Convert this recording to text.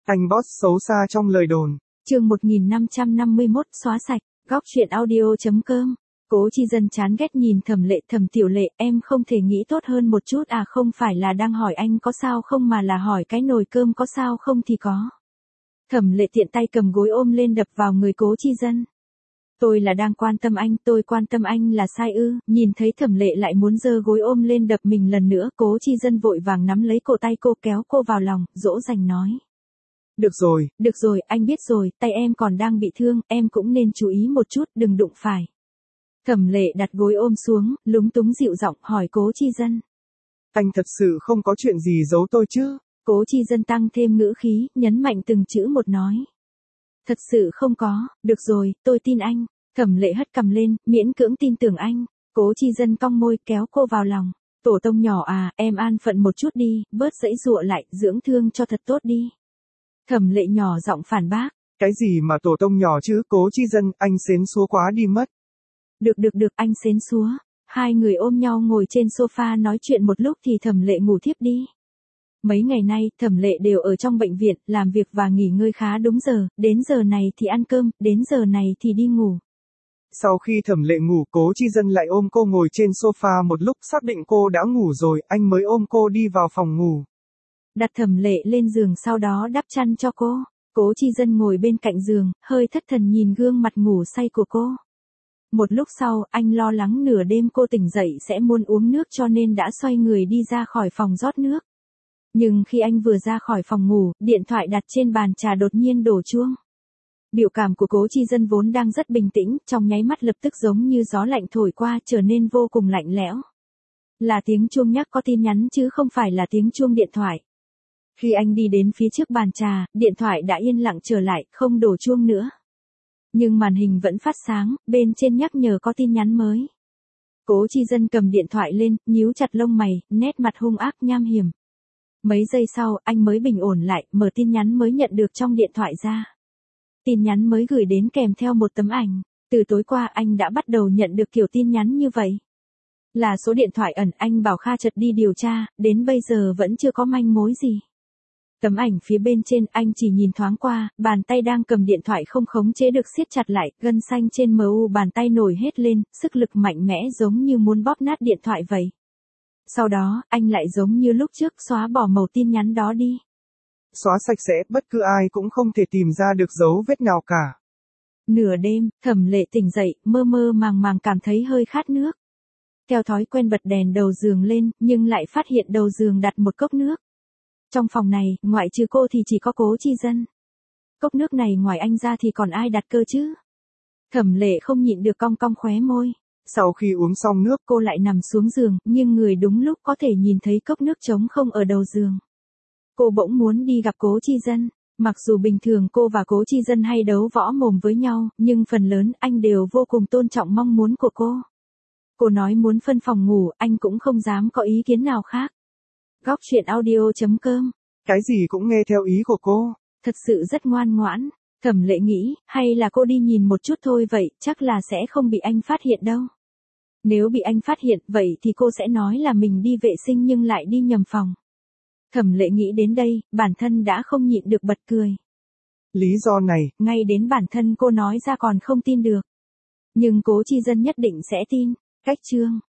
Anh boss xấu xa trong lời đồn. Chương 1551 xóa sạch, góc truyện audio.com. Cố Chi Dân chán ghét nhìn Thẩm Lệ, Thẩm tiểu Lệ, em không thể nghĩ tốt hơn một chút à, không phải là đang hỏi anh có sao không mà là hỏi cái nồi cơm có sao không thì có. Thẩm Lệ tiện tay cầm gối ôm lên đập vào người Cố Chi Dân. Tôi là đang quan tâm anh, tôi quan tâm anh là sai ư? Nhìn thấy Thẩm Lệ lại muốn giơ gối ôm lên đập mình lần nữa, Cố Chi Dân vội vàng nắm lấy cổ tay cô, kéo cô vào lòng, dỗ dành nói. Được rồi, anh biết rồi, tay em còn đang bị thương, em cũng nên chú ý một chút, đừng đụng phải. Thẩm Lệ đặt gối ôm xuống, lúng túng dịu giọng hỏi Cố Chi Dân. Anh thật sự không có chuyện gì giấu tôi chứ? Cố Chi Dân tăng thêm ngữ khí, nhấn mạnh từng chữ một nói. Thật sự không có, được rồi, tôi tin anh. Thẩm Lệ hất cằm lên, miễn cưỡng tin tưởng anh. Cố Chi Dân cong môi kéo cô vào lòng. Tổ tông nhỏ à, em an phận một chút đi, bớt giãy giụa lại, dưỡng thương cho thật tốt đi. Thẩm Lệ nhỏ giọng phản bác. Cái gì mà tổ tông nhỏ chứ, Cố Chi Dân, anh xến xúa quá đi mất. Được, anh xến xúa. Hai người ôm nhau ngồi trên sofa nói chuyện một lúc thì Thẩm Lệ ngủ thiếp đi. Mấy ngày nay, Thẩm Lệ đều ở trong bệnh viện, làm việc và nghỉ ngơi khá đúng giờ, đến giờ này thì ăn cơm, đến giờ này thì đi ngủ. Sau khi Thẩm Lệ ngủ, Cố Chi Dân lại ôm cô ngồi trên sofa một lúc, xác định cô đã ngủ rồi, anh mới ôm cô đi vào phòng ngủ. Đặt Thẩm Lệ lên giường sau đó đắp chăn cho cô. Cố Chi Dân ngồi bên cạnh giường, hơi thất thần nhìn gương mặt ngủ say của cô. Một lúc sau, anh lo lắng nửa đêm cô tỉnh dậy sẽ muốn uống nước cho nên đã xoay người đi ra khỏi phòng rót nước. Nhưng khi anh vừa ra khỏi phòng ngủ, điện thoại đặt trên bàn trà đột nhiên đổ chuông. Biểu cảm của Cố Chi Dân vốn đang rất bình tĩnh, trong nháy mắt lập tức giống như gió lạnh thổi qua trở nên vô cùng lạnh lẽo. Là tiếng chuông nhắc có tin nhắn chứ không phải là tiếng chuông điện thoại. Khi anh đi đến phía trước bàn trà, điện thoại đã yên lặng trở lại, không đổ chuông nữa. Nhưng màn hình vẫn phát sáng, bên trên nhắc nhở có tin nhắn mới. Cố Chi Dân cầm điện thoại lên, nhíu chặt lông mày, nét mặt hung ác nham hiểm. Mấy giây sau, anh mới bình ổn lại, mở tin nhắn mới nhận được trong điện thoại ra. Tin nhắn mới gửi đến kèm theo một tấm ảnh. Từ tối qua anh đã bắt đầu nhận được kiểu tin nhắn như vậy. Là số điện thoại ẩn, anh bảo Kha Chật đi điều tra, đến bây giờ vẫn chưa có manh mối gì. Tấm ảnh phía bên trên anh chỉ nhìn thoáng qua, bàn tay đang cầm điện thoại không khống chế được siết chặt lại, gân xanh trên mu bàn tay nổi hết lên, sức lực mạnh mẽ giống như muốn bóp nát điện thoại vậy. Sau đó, anh lại giống như lúc trước xóa bỏ mẩu tin nhắn đó đi. Xóa sạch sẽ, bất cứ ai cũng không thể tìm ra được dấu vết nào cả. Nửa đêm, Thẩm Lệ tỉnh dậy, mơ mơ màng màng cảm thấy hơi khát nước. Theo thói quen bật đèn đầu giường lên, nhưng lại phát hiện đầu giường đặt một cốc nước. Trong phòng này, ngoại trừ cô thì chỉ có Cố Chi Dân. Cốc nước này ngoài anh ra thì còn ai đặt cơ chứ? Thẩm Lệ không nhịn được cong cong khóe môi. Sau khi uống xong nước, cô lại nằm xuống giường, nhưng người đúng lúc có thể nhìn thấy cốc nước trống không ở đầu giường. Cô bỗng muốn đi gặp Cố Chi Dân. Mặc dù bình thường cô và Cố Chi Dân hay đấu võ mồm với nhau, nhưng phần lớn anh đều vô cùng tôn trọng mong muốn của cô. Cô nói muốn phân phòng ngủ, anh cũng không dám có ý kiến nào khác. Góc truyện audio.com. Cái gì cũng nghe theo ý của cô. Thật sự rất ngoan ngoãn. Thẩm Lệ nghĩ, hay là cô đi nhìn một chút thôi vậy, chắc là sẽ không bị anh phát hiện đâu. Nếu bị anh phát hiện, vậy thì cô sẽ nói là mình đi vệ sinh nhưng lại đi nhầm phòng. Thẩm Lệ nghĩ đến đây, bản thân đã không nhịn được bật cười. Lý do này, ngay đến bản thân cô nói ra còn không tin được. Nhưng Cố Chi Dân nhất định sẽ tin. Cách chương